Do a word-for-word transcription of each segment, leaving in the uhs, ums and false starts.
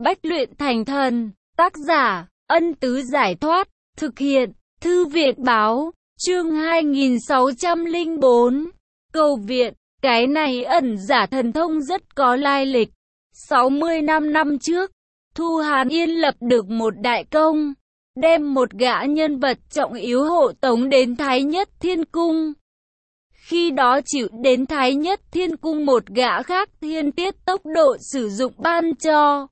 Bách luyện thành thần, tác giả, Ân Tứ Giải Thoát, thực hiện, Thư viện Báo, chương hai nghìn sáu trăm lẻ bốn, cầu viện, cái này ẩn giả thần thông rất có lai lịch. sáu mươi lăm năm trước, Thu Hàn Yên lập được một đại công, đem một gã nhân vật trọng yếu hộ tống đến Thái Nhất Thiên Cung. Khi đó chịu đến Thái Nhất Thiên Cung một gã khác thiên tiết tốc độ sử dụng ban cho.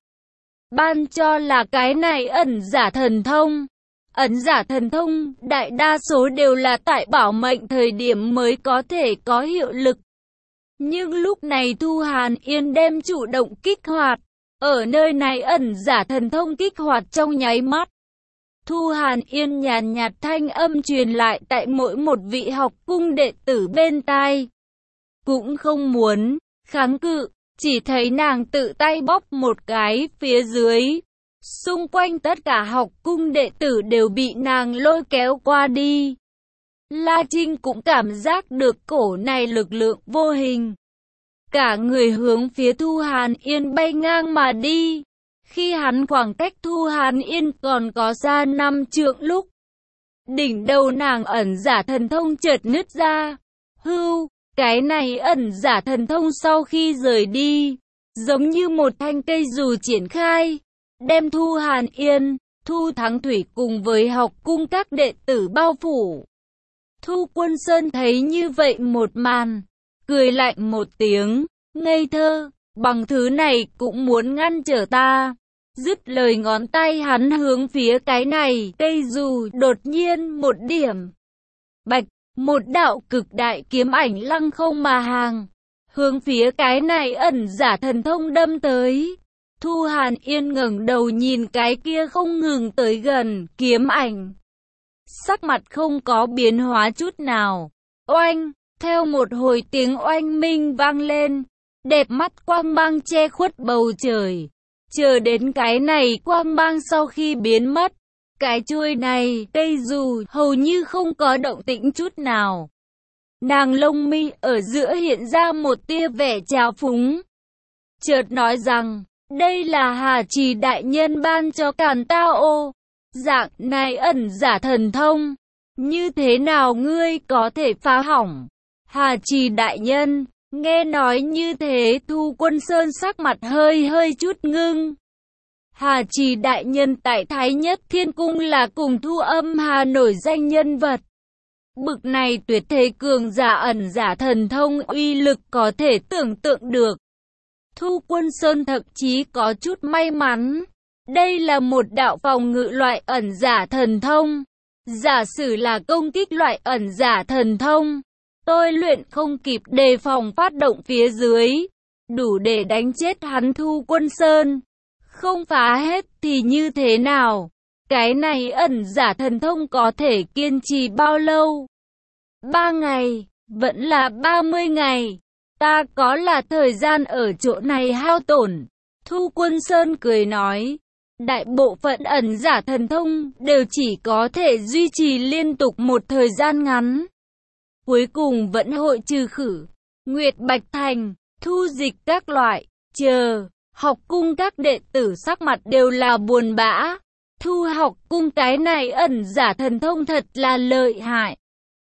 Ban cho là cái này ẩn giả thần thông. Ẩn giả thần thông, đại đa số đều là tại bảo mệnh thời điểm mới có thể có hiệu lực. Nhưng lúc này Thu Hàn Yên đem chủ động kích hoạt. Ở nơi này ẩn giả thần thông kích hoạt trong nháy mắt. Thu Hàn Yên nhàn nhạt thanh âm truyền lại tại mỗi một vị học cung đệ tử bên tai. Cũng không muốn kháng cự, chỉ thấy nàng tự tay bóp một cái phía dưới. Xung quanh tất cả học cung đệ tử đều bị nàng lôi kéo qua đi. La Trinh cũng cảm giác được cổ này lực lượng vô hình. Cả người hướng phía Thu Hàn Yên bay ngang mà đi. Khi hắn khoảng cách Thu Hàn Yên còn có xa năm trượng lúc, đỉnh đầu nàng ẩn giả thần thông chợt nứt ra. Hưu, cái này ẩn giả thần thông sau khi rời đi, giống như một thanh cây dù triển khai, đem Thu Hàn Yên, Thu Thắng Thủy cùng với học cung các đệ tử bao phủ. Thu Quân Sơn thấy như vậy một màn, cười lạnh một tiếng, ngây thơ, bằng thứ này cũng muốn ngăn trở ta. Dứt lời ngón tay hắn hướng phía cái này, cây dù đột nhiên một điểm. Bạch, một đạo cực đại kiếm ảnh lăng không mà hàng, hướng phía cái này ẩn giả thần thông đâm tới. Thu Hàn Yên ngẩng đầu nhìn cái kia không ngừng tới gần, kiếm ảnh. Sắc mặt không có biến hóa chút nào. Oanh, theo một hồi tiếng oanh minh vang lên, đẹp mắt quang mang che khuất bầu trời. Chờ đến cái này quang mang sau khi biến mất, cái chuôi này, cây dù, hầu như không có động tĩnh chút nào. Nàng lông mi ở giữa hiện ra một tia vẻ trào phúng. Chợt nói rằng, đây là Hà Trì đại nhân ban cho Càn Tao. Dạng này ẩn giả thần thông, như thế nào ngươi có thể phá hỏng? Hà Trì đại nhân, nghe nói như thế Thu Quân Sơn sắc mặt hơi hơi chút ngưng. Hà Trì đại nhân tại Thái Nhất Thiên Cung là cùng Thu Âm Hà nổi danh nhân vật. Bực này tuyệt thế cường giả ẩn giả thần thông uy lực có thể tưởng tượng được. Thu Quân Sơn thậm chí có chút may mắn. Đây là một đạo phòng ngự loại ẩn giả thần thông. Giả sử là công kích loại ẩn giả thần thông, tôi luyện không kịp đề phòng phát động phía dưới, đủ để đánh chết hắn Thu Quân Sơn. Không phá hết thì như thế nào? Cái này ẩn giả thần thông có thể kiên trì bao lâu? Ba ngày, vẫn là ba mươi ngày. Ta có là thời gian ở chỗ này hao tổn. Thu Quân Sơn cười nói. Đại bộ phận ẩn giả thần thông đều chỉ có thể duy trì liên tục một thời gian ngắn. Cuối cùng vẫn hội trừ khử. Nguyệt Bạch Thành, thu dịch các loại, chờ. Học cung các đệ tử sắc mặt đều là buồn bã. Thu học cung cái này ẩn giả thần thông thật là lợi hại.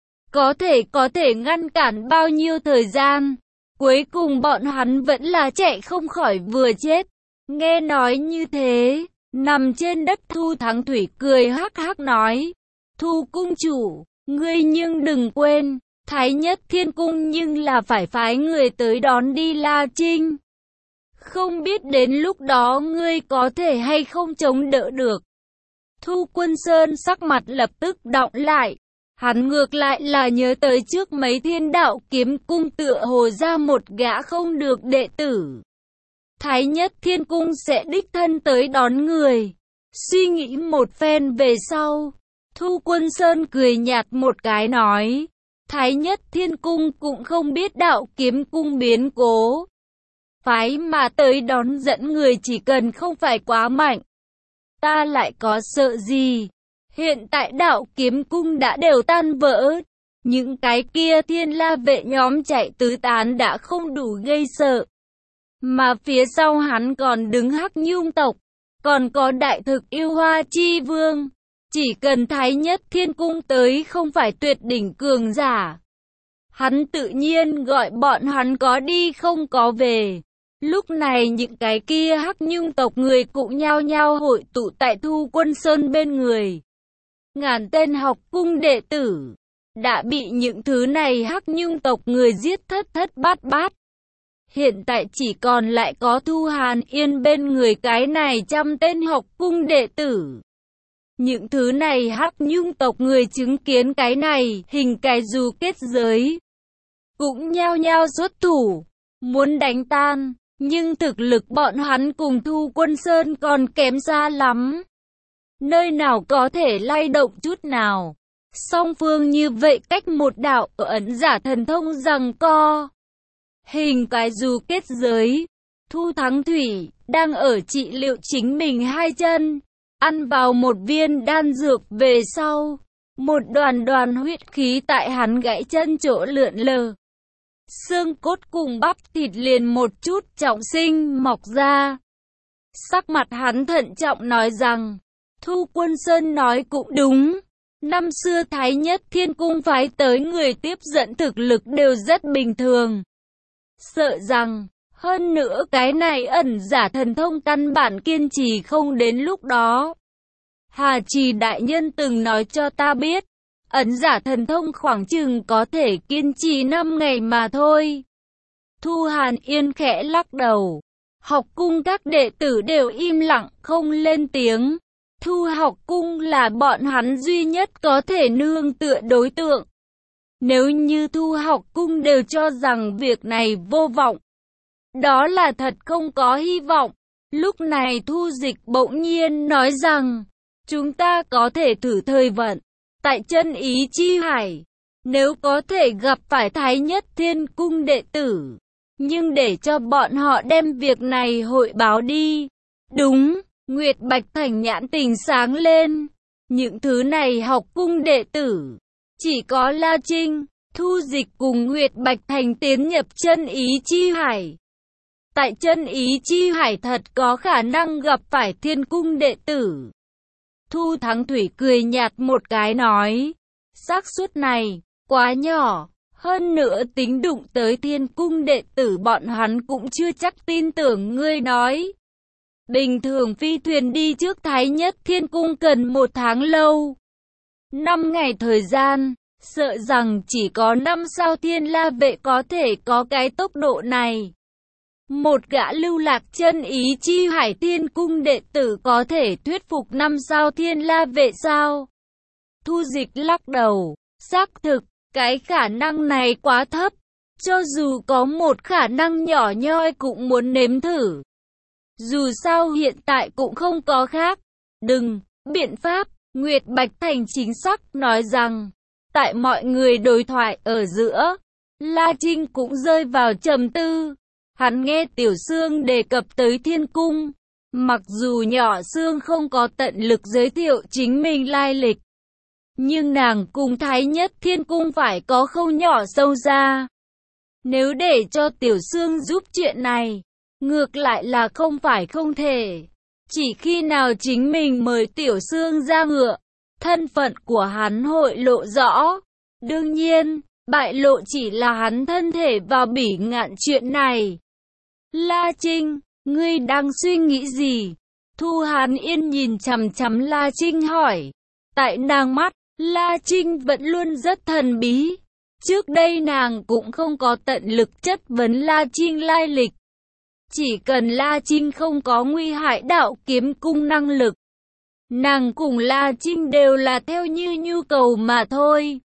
Có thể có thể ngăn cản bao nhiêu thời gian. Cuối cùng bọn hắn vẫn là chạy không khỏi vừa chết. Nghe nói như thế, nằm trên đất Thu Thắng Thủy cười hắc hắc nói. Thu cung chủ, ngươi nhưng đừng quên, Thái Nhất Thiên Cung nhưng là phải phái người tới đón đi La Trinh. Không biết đến lúc đó ngươi có thể hay không chống đỡ được. Thu Quân Sơn sắc mặt lập tức đọng lại. Hắn ngược lại là nhớ tới trước mấy Thiên Đạo Kiếm Cung tựa hồ ra một gã không được đệ tử. Thái Nhất Thiên Cung sẽ đích thân tới đón người. Suy nghĩ một phen về sau, Thu Quân Sơn cười nhạt một cái nói. Thái Nhất Thiên Cung cũng không biết Đạo Kiếm Cung biến cố. Phái mà tới đón dẫn người chỉ cần không phải quá mạnh. Ta lại có sợ gì? Hiện tại Đạo Kiếm Cung đã đều tan vỡ. Những cái kia Thiên La vệ nhóm chạy tứ tán đã không đủ gây sợ. Mà phía sau hắn còn đứng Hắc Nhung tộc. còn có đại thực yêu hoa chi vương. Chỉ cần Thái Nhất Thiên Cung tới không phải tuyệt đỉnh cường giả, hắn tự nhiên gọi bọn hắn có đi không có về. Lúc này những cái kia Hắc Nhung tộc người cũng nhao nhao hội tụ tại Thu Quân Sơn bên người. Ngàn tên học cung đệ tử đã bị những thứ này Hắc Nhung tộc người giết thất thất bát bát. Hiện tại chỉ còn lại có Thu Hàn Yên bên người cái này trăm tên học cung đệ tử. Những thứ này Hắc Nhung tộc người chứng kiến cái này hình cái dù kết giới, cũng nhao nhao xuất thủ, muốn đánh tan. Nhưng thực lực bọn hắn cùng Thu Quân Sơn còn kém xa lắm. Nơi nào có thể lay động chút nào. Song phương như vậy cách một đạo ở ẩn giả thần thông giằng co. Hình cái dù kết giới. Thu Thắng Thủy đang ở trị liệu chính mình hai chân. Ăn vào một viên đan dược về sau. Một đoàn đoàn huyết khí tại hắn gãy chân chỗ lượn lờ. Xương cốt cùng bắp thịt liền một chút trọng sinh mọc ra. Sắc mặt hắn thận trọng nói rằng, Thu Quân Sơn nói cũng đúng. Năm xưa Thái Nhất Thiên Cung phái tới người tiếp dẫn thực lực đều rất bình thường. Sợ rằng, hơn nữa cái này ẩn giả thần thông căn bản kiên trì không đến lúc đó. Hà Trì đại nhân từng nói cho ta biết, ẩn giả thần thông khoảng chừng có thể kiên trì năm ngày mà thôi. Thu Hàn Yên khẽ lắc đầu. Học cung các đệ tử đều im lặng không lên tiếng. Thu học cung là bọn hắn duy nhất có thể nương tựa đối tượng. Nếu như Thu học cung đều cho rằng việc này vô vọng, đó là thật không có hy vọng. Lúc này Thu Dịch bỗng nhiên nói rằng, chúng ta có thể thử thời vận. Tại chân ý chi hải, nếu có thể gặp phải Thái Nhất Thiên Cung đệ tử, nhưng để cho bọn họ đem việc này hội báo đi. Đúng, Nguyệt Bạch Thành nhãn tình sáng lên. Những thứ này học cung đệ tử, chỉ có La Trinh, Thu Dịch cùng Nguyệt Bạch Thành tiến nhập chân ý chi hải. Tại chân ý chi hải thật có khả năng gặp phải Thiên Cung đệ tử. Thu Thắng Thủy cười nhạt một cái nói, xác suất này, quá nhỏ, hơn nữa tính đụng tới Thiên Cung đệ tử bọn hắn cũng chưa chắc tin tưởng ngươi nói. Bình thường phi thuyền đi trước Thái Nhất Thiên Cung cần một tháng lâu. Năm ngày thời gian, sợ rằng chỉ có năm sao Thiên La Vệ có thể có cái tốc độ này. Một gã lưu lạc chân ý chi hải Thiên Cung đệ tử có thể thuyết phục năm sao Thiên La Vệ sao? Thu Dịch lắc đầu, xác thực, cái khả năng này quá thấp. Cho dù có một khả năng nhỏ nhoi cũng muốn nếm thử. Dù sao hiện tại cũng không có khác. Đừng, biện pháp, Nguyệt Bạch Thành chính xác nói rằng, tại mọi người đối thoại ở giữa, La Trinh cũng rơi vào trầm tư. Hắn nghe Tiểu Sương đề cập tới Thiên Cung. Mặc dù nhỏ Sương không có tận lực giới thiệu chính mình lai lịch, nhưng nàng cùng Thái Nhất Thiên Cung phải có khâu nhỏ sâu ra. Nếu để cho Tiểu Sương giúp chuyện này, ngược lại là không phải không thể. Chỉ khi nào chính mình mời Tiểu Sương ra ngựa, thân phận của hắn hội lộ rõ. Đương nhiên, bại lộ chỉ là hắn thân thể vào bỉ ngạn chuyện này. La Trinh, ngươi đang suy nghĩ gì? Thu Hàn Yên nhìn chằm chằm La Trinh hỏi. Tại nàng mắt, La Trinh vẫn luôn rất thần bí. Trước đây nàng cũng không có tận lực chất vấn La Trinh lai lịch. Chỉ cần La Trinh không có nguy hại đạo kiếm cung năng lực, nàng cùng La Trinh đều là theo như nhu cầu mà thôi.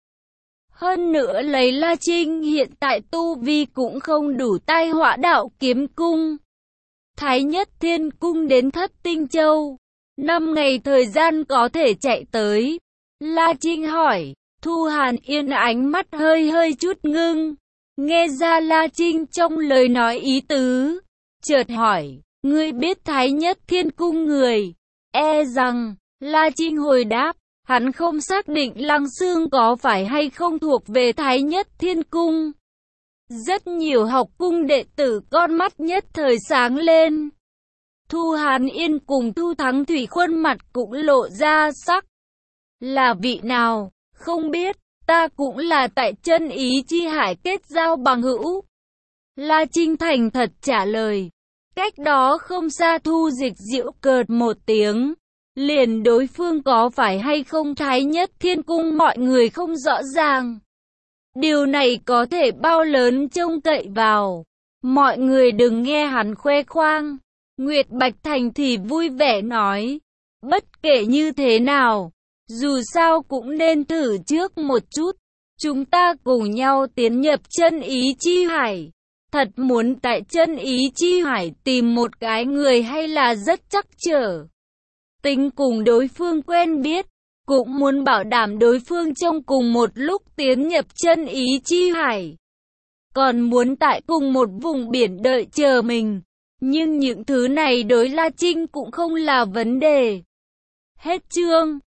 Hơn nữa lấy La Trinh hiện tại tu vi cũng không đủ tai họa đạo kiếm cung. Thái Nhất Thiên Cung đến Thất Tinh Châu, năm ngày thời gian có thể chạy tới. La Trinh hỏi. Thu Hàn Yên ánh mắt hơi hơi chút ngưng, nghe ra La Trinh trong lời nói ý tứ, chợt hỏi, ngươi biết Thái Nhất Thiên Cung người? E rằng, La Trinh hồi đáp, hắn không xác định Lăng Xương có phải hay không thuộc về Thái Nhất Thiên Cung. Rất nhiều học cung đệ tử con mắt nhất thời sáng lên. Thu Hàn Yên cùng Thu Thắng Thủy khuôn mặt cũng lộ ra sắc. Là vị nào? Không biết, ta cũng là tại Chân Ý Chi Hải kết giao bằng hữu. La Trinh thành thật trả lời. Cách đó không xa Thu Dịch giễu cợt một tiếng. Liền đối phương có phải hay không Thái Nhất Thiên Cung mọi người không rõ ràng. Điều này có thể bao lớn trông cậy vào. Mọi người đừng nghe hắn khoe khoang. Nguyệt Bạch Thành thì vui vẻ nói. Bất kể như thế nào, dù sao cũng nên thử trước một chút. Chúng ta cùng nhau tiến nhập Chân Ý Chi Hải. Thật muốn tại Chân Ý Chi Hải tìm một cái người hay là rất chắc trở. Tính cùng đối phương quen biết, cũng muốn bảo đảm đối phương trong cùng một lúc tiến nhập Chân Ý Chi Hải. Còn muốn tại cùng một vùng biển đợi chờ mình. Nhưng những thứ này đối La Trinh cũng không là vấn đề. Hết chương.